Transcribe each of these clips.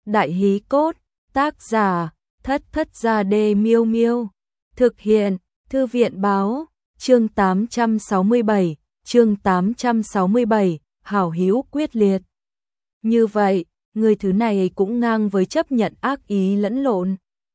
Đại hí cốt, tác giả, Thất Thất Gia Đê Miêu Miêu. Thực hiện, Thư viện báo, chương 867, hảo hữu quyết liệt. Như vậy, người thứ này cũng ngang với chấp nhận ác ý lẫn lộn.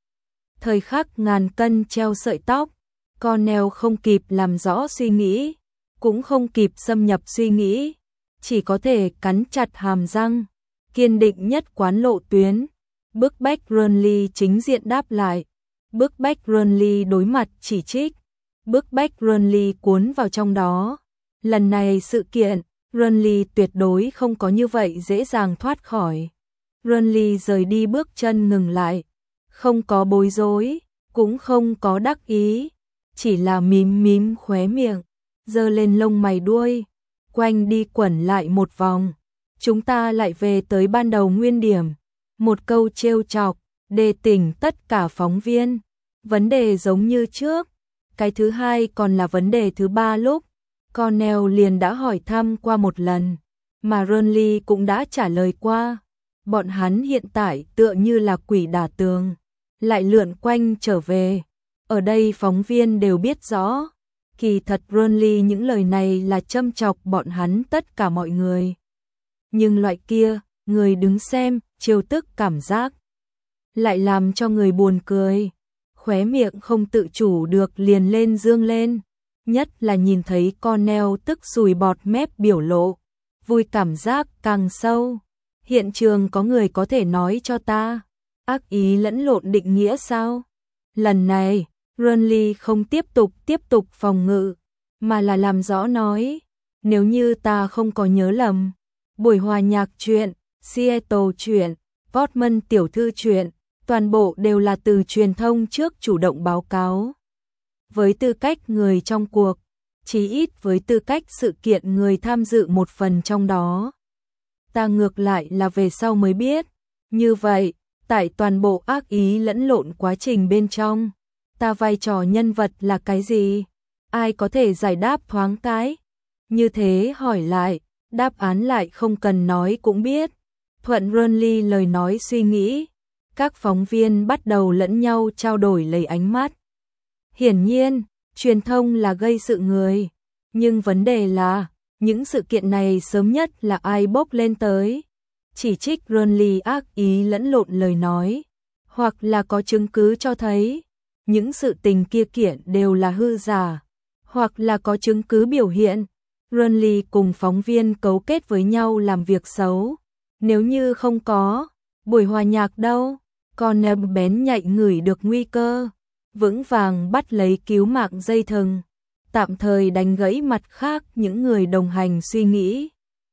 Thời khắc ngàn cân treo sợi tóc, Cornell không kịp làm rõ suy nghĩ, cũng không kịp xâm nhập suy nghĩ, chỉ có thể cắn chặt hàm răng, kiên định nhất quán lộ tuyến, bức bách Burnley chính diện đáp lại, bức bách Burnley đối mặt chỉ trích, bức bách Burnley cuốn vào trong đó. Lần này sự kiện, Burnley tuyệt đối không có như vậy dễ dàng thoát khỏi. Burnley rời đi bước chân ngừng lại, không có bối rối, cũng không có đắc ý, chỉ là mím mím khóe miệng, giơ lên lông mày đuôi, quanh đi quẩn lại một vòng. Chúng ta lại về tới ban đầu nguyên điểm, một câu trêu chọc, đề tỉnh tất cả phóng viên. Vấn đề giống như trước, cái thứ hai còn là vấn đề thứ ba lúc Cornell liền đã hỏi thăm qua một lần, mà Burnley cũng đã trả lời qua. Bọn hắn hiện tại tựa như là quỷ đả tường, lại lượn quanh trở về. Ở đây phóng viên đều biết rõ, kỳ thật Burnley những lời này là châm chọc bọn hắn tất cả mọi người. Nhưng loại kia, người đứng xem, trêu tức cảm giác, lại làm cho người buồn cười. Khóe miệng không tự chủ được liền lên dương lên, nhất là nhìn thấy Cornell tức sùi bọt mép biểu lộ, vui cảm giác càng sâu. Hiện trường có người có thể nói cho ta, ác ý lẫn lộn định nghĩa sao? Lần này, Burnley không tiếp tục phòng ngự, mà là làm rõ nói, nếu như ta không có nhớ lầm, buổi hòa nhạc chuyện, Seattle chuyện, Portman tiểu thư chuyện, toàn bộ đều là từ truyền thông trước chủ động báo cáo. Với tư cách người trong cuộc, chí ít với tư cách sự kiện người tham dự một phần trong đó. Ta ngược lại là về sau mới biết. Như vậy, tại toàn bộ ác ý lẫn lộn quá trình bên trong, ta vai trò nhân vật là cái gì? Ai có thể giải đáp thoáng cái? Như thế hỏi lại, đáp án lại không cần nói cũng biết. Thuận Burnley lời nói suy nghĩ, các phóng viên bắt đầu lẫn nhau trao đổi lấy ánh mắt. Hiển nhiên, truyền thông là gây sự người, nhưng vấn đề là, những sự kiện này sớm nhất là ai bốc lên tới? Chỉ trích Burnley ác ý lẫn lộn lời nói, hoặc là có chứng cứ cho thấy những sự tình kia kiện đều là hư giả, hoặc là có chứng cứ biểu hiện Burnley cùng phóng viên cấu kết với nhau làm việc xấu. Nếu như không có, buổi hòa nhạc đâu? Cornell bén nhạy ngửi được nguy cơ, vững vàng bắt lấy cứu mạng dây thừng, tạm thời đánh gãy mặt khác những người đồng hành suy nghĩ,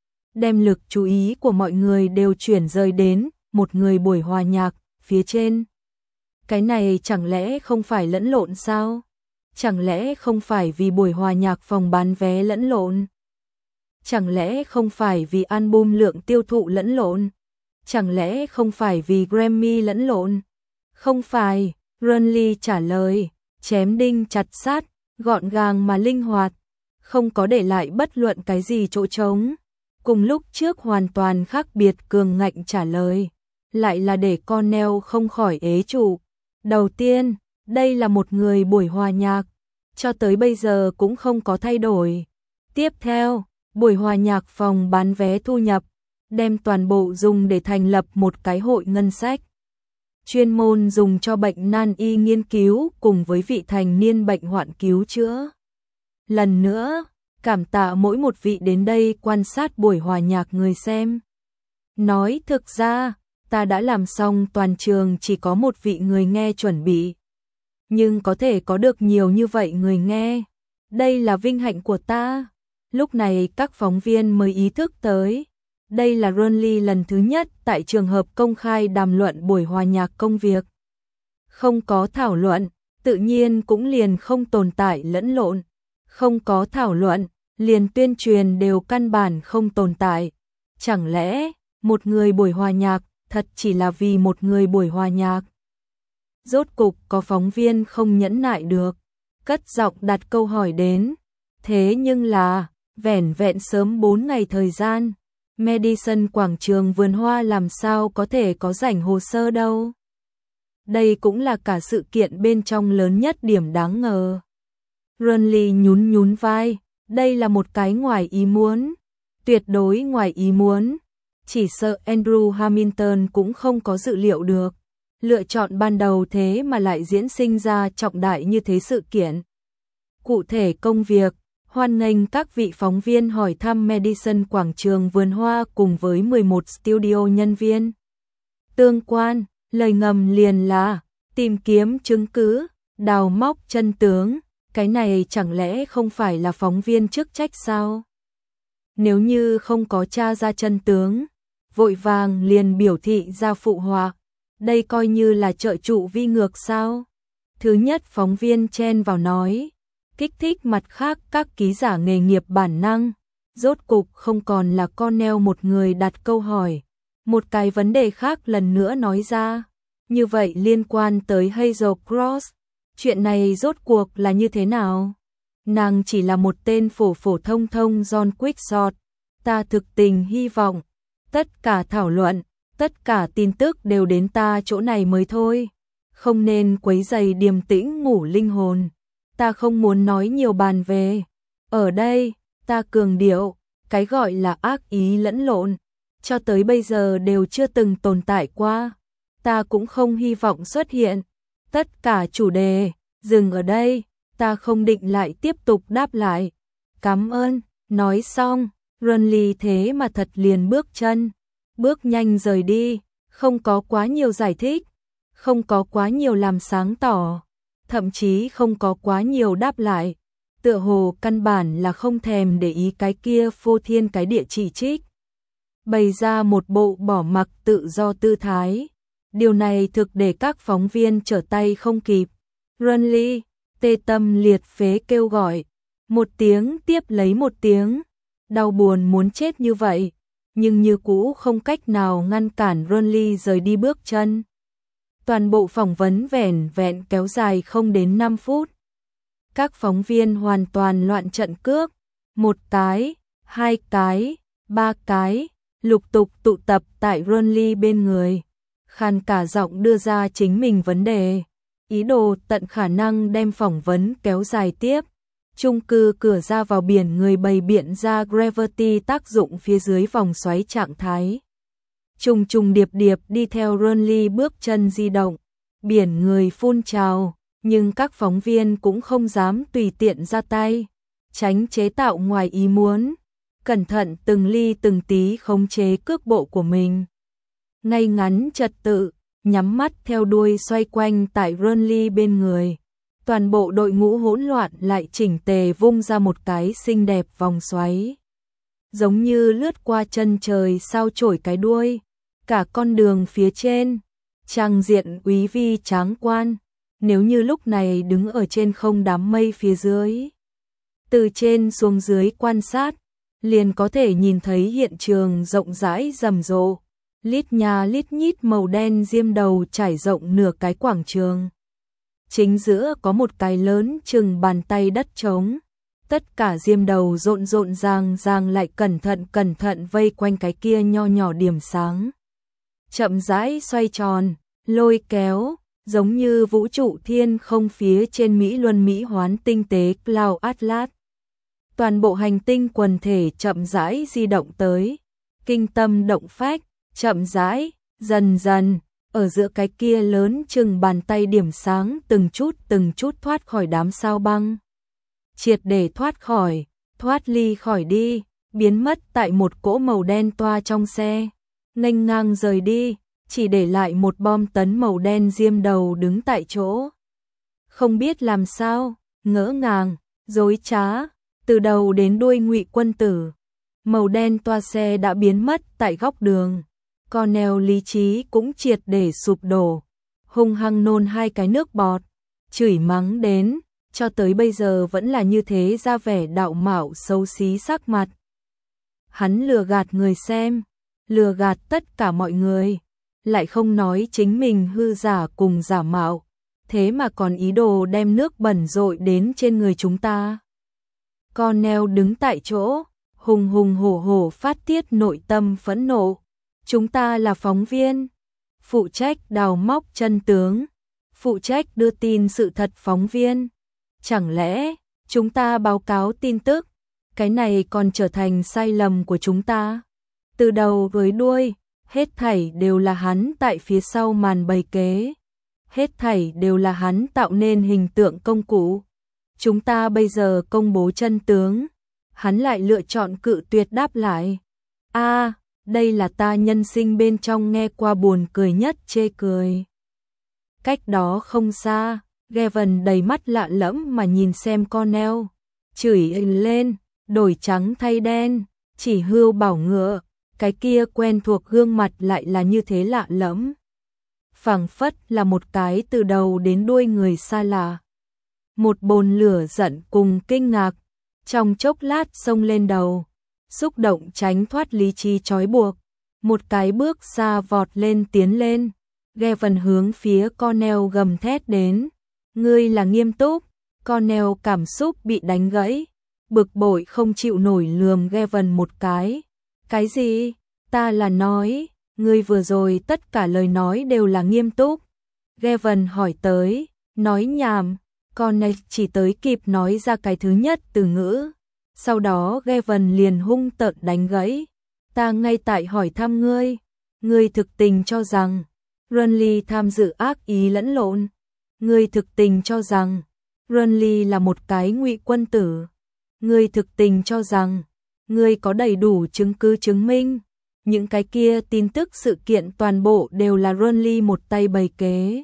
đem lực chú ý của mọi người đều chuyển rời đến một người buổi hòa nhạc phía trên. Cái này chẳng lẽ không phải lẫn lộn sao? Chẳng lẽ không phải vì buổi hòa nhạc phòng bán vé lẫn lộn? Chẳng lẽ không phải vì album lượng tiêu thụ lẫn lộn? Chẳng lẽ không phải vì Grammy lẫn lộn? Không phải, Burnley trả lời, chém đinh chặt sắt, gọn gàng mà linh hoạt, không có để lại bất luận cái gì chỗ trống. Cùng lúc trước hoàn toàn khác biệt cường ngạnh trả lời, lại là để Cornell không khỏi ế chủ. Đầu tiên, đây là một người buổi hòa nhạc, cho tới bây giờ cũng không có thay đổi. Tiếp theo, buổi hòa nhạc phòng bán vé thu nhập, đem toàn bộ dùng để thành lập một cái hội ngân sách, chuyên môn dùng cho bệnh nan y nghiên cứu cùng với vị thành niên bệnh hoạn cứu chữa. Lần nữa, cảm tạ mỗi một vị đến đây quan sát buổi hòa nhạc người xem. Nói thực ra, ta đã làm xong toàn trường chỉ có một vị người nghe chuẩn bị. Nhưng có thể có được nhiều như vậy người nghe, đây là vinh hạnh của ta. Lúc này các phóng viên mới ý thức tới, đây là Burnley lần thứ nhất tại trường hợp công khai đàm luận buổi hòa nhạc công việc. Không có thảo luận, tự nhiên cũng liền không tồn tại lẫn lộn. Không có thảo luận, liền tuyên truyền đều căn bản không tồn tại. Chẳng lẽ, một người buổi hòa nhạc, thật chỉ là vì một người buổi hòa nhạc? Rốt cục có phóng viên không nhẫn nại được, cất giọng đặt câu hỏi đến. Thế nhưng là, vẻn vẹn sớm 4 ngày thời gian, Madison quảng trường vườn hoa làm sao có thể có rảnh hồ sơ đâu. Đây cũng là cả sự kiện bên trong lớn nhất điểm đáng ngờ. Renly nhún nhún vai, đây là một cái ngoài ý muốn, tuyệt đối ngoài ý muốn. Chỉ sợ Andrew Hamilton cũng không có dự liệu được. Lựa chọn ban đầu thế mà lại diễn sinh ra trọng đại như thế sự kiện. Cụ thể công việc, hoan nghênh các vị phóng viên hỏi thăm Madison quảng trường vườn hoa cùng với 11 studio nhân viên. Tương quan, lời ngầm liền là tìm kiếm chứng cứ, đào móc chân tướng, cái này chẳng lẽ không phải là phóng viên chức trách sao? Nếu như không có tra ra chân tướng, vội vàng liền biểu thị ra phụ họa, đây coi như là trợ trụ vi ngược sao? Thứ nhất phóng viên chen vào nói, kích thích mặt khác các ký giả nghề nghiệp bản năng, rốt cục không còn là Cornell một người đặt câu hỏi. Một cái vấn đề khác lần nữa nói ra, như vậy liên quan tới Hazel Cross, chuyện này rốt cuộc là như thế nào? Nàng chỉ là một tên phổ phổ thông thông John Quickshot, ta thực tình hy vọng, tất cả thảo luận, tất cả tin tức đều đến ta chỗ này mới thôi, không nên quấy rầy điềm tĩnh ngủ linh hồn, ta không muốn nói nhiều bàn về. Ở đây, ta cường điệu, cái gọi là ác ý lẫn lộn, cho tới bây giờ đều chưa từng tồn tại qua, ta cũng không hy vọng xuất hiện. Tất cả chủ đề, dừng ở đây, ta không định lại tiếp tục đáp lại. Cảm ơn, nói xong, Renly thế mà thật liền bước chân, bước nhanh rời đi, không có quá nhiều giải thích, không có quá nhiều làm sáng tỏ, thậm chí không có quá nhiều đáp lại, tựa hồ căn bản là không thèm để ý cái kia phô thiên cái địa chỉ trích. Bày ra một bộ bỏ mặc tự do tư thái. Điều này thực để các phóng viên trở tay không kịp. Renly, tê tâm liệt phế kêu gọi, một tiếng tiếp lấy một tiếng, đau buồn muốn chết như vậy, nhưng như cũ không cách nào ngăn cản Renly rời đi bước chân. Toàn bộ phỏng vấn vẻn vẹn kéo dài không đến 5 phút. Các phóng viên hoàn toàn loạn trận cước, một cái, hai cái, ba cái, lục tục tụ tập tại Renly bên người. Khàn cả giọng đưa ra chính mình vấn đề, ý đồ tận khả năng đem phỏng vấn kéo dài tiếp. Chung cư cửa ra vào biển người bày biện ra gravity tác dụng phía dưới vòng xoáy trạng thái. Trùng trùng điệp điệp đi theo Renly bước chân di động, biển người phun trào, nhưng các phóng viên cũng không dám tùy tiện ra tay, tránh chế tạo ngoài ý muốn, cẩn thận từng ly từng tí khống chế cước bộ của mình. Ngay ngắn trật tự, nhắm mắt theo đuôi xoay quanh tại Renly bên người. Toàn bộ đội ngũ hỗn loạn lại chỉnh tề vung ra một cái xinh đẹp vòng xoáy. Giống như lướt qua chân trời sao chổi cái đuôi. Cả con đường phía trên, trang diện úy vi tráng quan. Nếu như lúc này đứng ở trên không đám mây phía dưới, từ trên xuống dưới quan sát, liền có thể nhìn thấy hiện trường rộng rãi rầm rộ. Lít nhà lít nhít màu đen diêm đầu trải rộng nửa cái quảng trường. Chính giữa có một cái lớn chừng bàn tay đất trống. Tất cả diêm đầu rộn rộn ràng lại cẩn thận vây quanh cái kia nho nhỏ điểm sáng. Chậm rãi xoay tròn, lôi kéo, giống như vũ trụ thiên không phía trên Mỹ Luân Mỹ Hoán tinh tế Cloud Atlas. Toàn bộ hành tinh quần thể chậm rãi di động tới, kinh tâm động phách. Chậm rãi, dần dần, ở giữa cái kia lớn chừng bàn tay điểm sáng từng chút thoát khỏi đám sao băng. Triệt để thoát ly khỏi đi, biến mất tại một cỗ màu đen toa trong xe. Nghênh ngang rời đi, chỉ để lại một bom tấn màu đen diêm đầu đứng tại chỗ. Không biết làm sao, ngỡ ngàng, dối trá, từ đầu đến đuôi Ngụy Quân Tử. Màu đen toa xe đã biến mất tại góc đường. Cornell lý trí cũng triệt để sụp đổ, hung hăng nôn hai cái nước bọt, chửi mắng đến, cho tới bây giờ vẫn là như thế ra vẻ đạo mạo xấu xí sắc mặt. Hắn lừa gạt người xem, lừa gạt tất cả mọi người, lại không nói chính mình hư giả cùng giả mạo, thế mà còn ý đồ đem nước bẩn dội đến trên người chúng ta. Cornell đứng tại chỗ, hùng hùng hổ hổ phát tiết nội tâm phẫn nộ. Chúng ta là phóng viên, phụ trách đào móc chân tướng, phụ trách đưa tin sự thật phóng viên. Chẳng lẽ chúng ta báo cáo tin tức, cái này còn trở thành sai lầm của chúng ta? Từ đầu với đuôi, hết thảy đều là hắn tại phía sau màn bày kế. Hết thảy đều là hắn tạo nên hình tượng công cụ. Chúng ta bây giờ công bố chân tướng, hắn lại lựa chọn cự tuyệt đáp lại. Đây là ta nhân sinh bên trong nghe qua buồn cười nhất chê cười. Cách đó không xa, Gavin đầy mắt lạ lẫm mà nhìn xem Cornell, chửi lên, đổi trắng thay đen, chỉ hươu bảo ngựa, cái kia quen thuộc gương mặt lại là như thế lạ lẫm. Phảng phất là một cái từ đầu đến đuôi người xa lạ. Một bồn lửa giận cùng kinh ngạc, trong chốc lát xông lên đầu, xúc động tránh thoát lý trí trói buộc, một cái bước xa vọt lên tiến lên. Gavin hướng phía Cornell gầm thét đến. Ngươi là nghiêm túc? Cornell cảm xúc bị đánh gãy, bực bội không chịu nổi lườm Gavin một cái. Cái gì? Ta là nói, ngươi vừa rồi tất cả lời nói đều là nghiêm túc. Gavin hỏi tới, nói nhảm. Cornell chỉ tới kịp nói ra cái thứ nhất từ ngữ. Sau đó Gavin liền hung tợn đánh gãy. Ta ngay tại hỏi thăm ngươi. Ngươi thực tình cho rằng Renly tham dự ác ý lẫn lộn. Ngươi thực tình cho rằng Renly là một cái ngụy quân tử. Ngươi thực tình cho rằng ngươi có đầy đủ chứng cứ chứng minh những cái kia tin tức sự kiện toàn bộ đều là Renly một tay bày kế.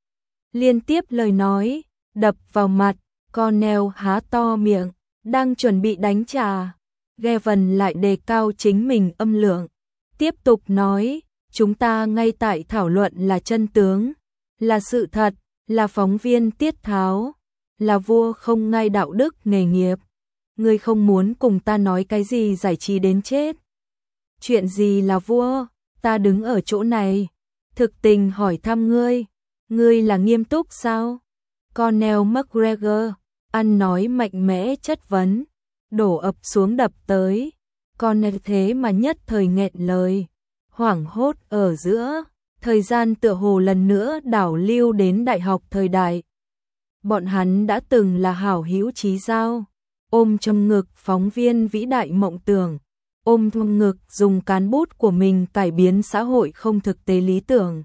Liên tiếp lời nói đập vào mặt, Cornell há to miệng, đang chuẩn bị đánh trả. Gavin lại đề cao chính mình âm lượng, tiếp tục nói, chúng ta ngay tại thảo luận là chân tướng, là sự thật, là phóng viên tiết tháo, là vua không ngai đạo đức nghề nghiệp. Ngươi không muốn cùng ta nói cái gì giải trí đến chết. Chuyện gì là vua? Ta đứng ở chỗ này, thực tình hỏi thăm ngươi, ngươi là nghiêm túc sao? Cornell McGregor, ăn nói mạnh mẽ chất vấn, đổ ập xuống đập tới. Cornell thế mà nhất thời nghẹn lời, hoảng hốt ở giữa, thời gian tựa hồ lần nữa đảo lưu đến đại học thời đại. Bọn hắn đã từng là hảo hữu chí giao, ôm trong ngực phóng viên vĩ đại mộng tưởng, ôm trong ngực dùng cán bút của mình cải biến xã hội không thực tế lý tưởng,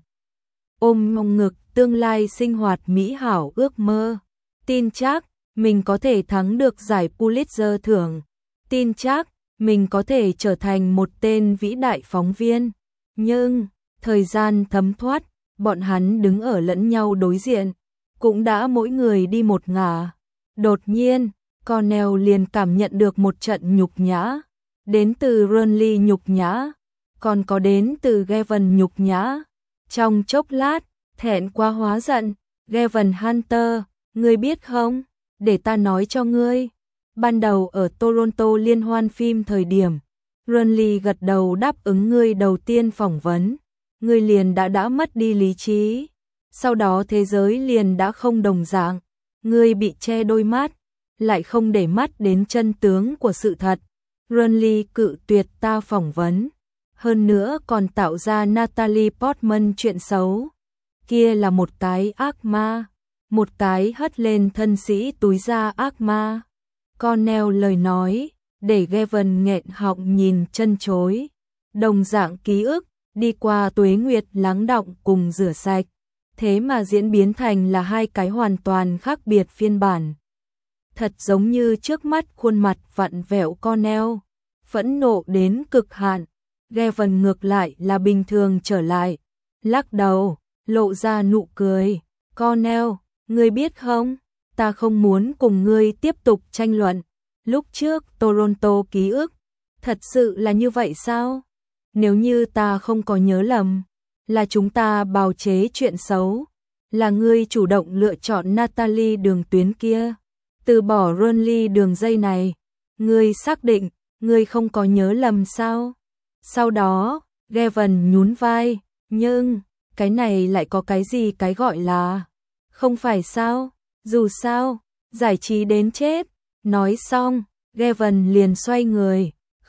ôm trong ngực tương lai sinh hoạt mỹ hảo ước mơ, tin chắc mình có thể thắng được giải Pulitzer thưởng, tin chắc mình có thể trở thành một tên vĩ đại phóng viên. Nhưng thời gian thấm thoát, bọn hắn đứng ở lẫn nhau đối diện, cũng đã mỗi người đi một ngả. Đột nhiên, Cornell liền cảm nhận được một trận nhục nhã, đến từ Renly nhục nhã, còn có đến từ Gavin nhục nhã. Trong chốc lát, thẹn quá hóa giận, Gavin Hunter, ngươi biết không, để ta nói cho ngươi. Ban đầu ở Toronto liên hoan phim thời điểm, Renly gật đầu đáp ứng ngươi đầu tiên phỏng vấn, ngươi liền đã mất đi lý trí. Sau đó thế giới liền đã không đồng dạng, ngươi bị che đôi mắt, lại không để mắt đến chân tướng của sự thật. Renly cự tuyệt ta phỏng vấn, hơn nữa còn tạo ra Natalie Portman chuyện xấu. Kia là một cái ác ma, một cái hất lên thân sĩ túi da ác ma. Cornell lời nói, để Gavin nghẹn họng nhìn chân chối. Đồng dạng ký ức, đi qua tuế nguyệt lắng đọng cùng rửa sạch, thế mà diễn biến thành là hai cái hoàn toàn khác biệt phiên bản. Thật giống như trước mắt khuôn mặt vặn vẹo Cornell, phẫn nộ đến cực hạn. Gavin ngược lại là bình thường trở lại, lắc đầu, lộ ra nụ cười. Cornell, ngươi biết không, ta không muốn cùng ngươi tiếp tục tranh luận. Lúc trước Toronto ký ức, thật sự là như vậy sao? Nếu như ta không có nhớ lầm, là chúng ta bào chế chuyện xấu, là ngươi chủ động lựa chọn Natalie đường tuyến kia, từ bỏ Renly đường dây này. Ngươi xác định, ngươi không có nhớ lầm sao? Sau đó, Gavin nhún vai, nhưng cái này lại có cái gì cái gọi là không phải sao? Dù sao, giải trí đến chết. Nói xong, Gavin liền xoay người,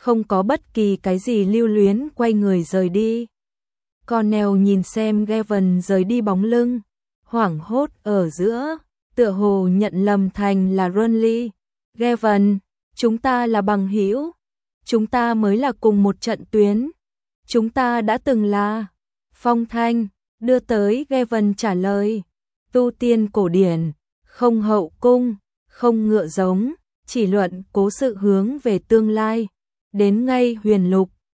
không có bất kỳ cái gì lưu luyến quay người rời đi. Cornell nhìn xem Gavin rời đi bóng lưng, hoảng hốt ở giữa, tựa hồ nhận lầm thành là Renly. Gavin, chúng ta là bằng hữu, chúng ta mới là cùng một trận tuyến, chúng ta đã từng là. Phong thanh đưa tới Gavin trả lời, tu tiên cổ điển, không hậu cung, không ngựa giống, chỉ luận cố sự hướng về tương lai. Đến ngay huyền lục,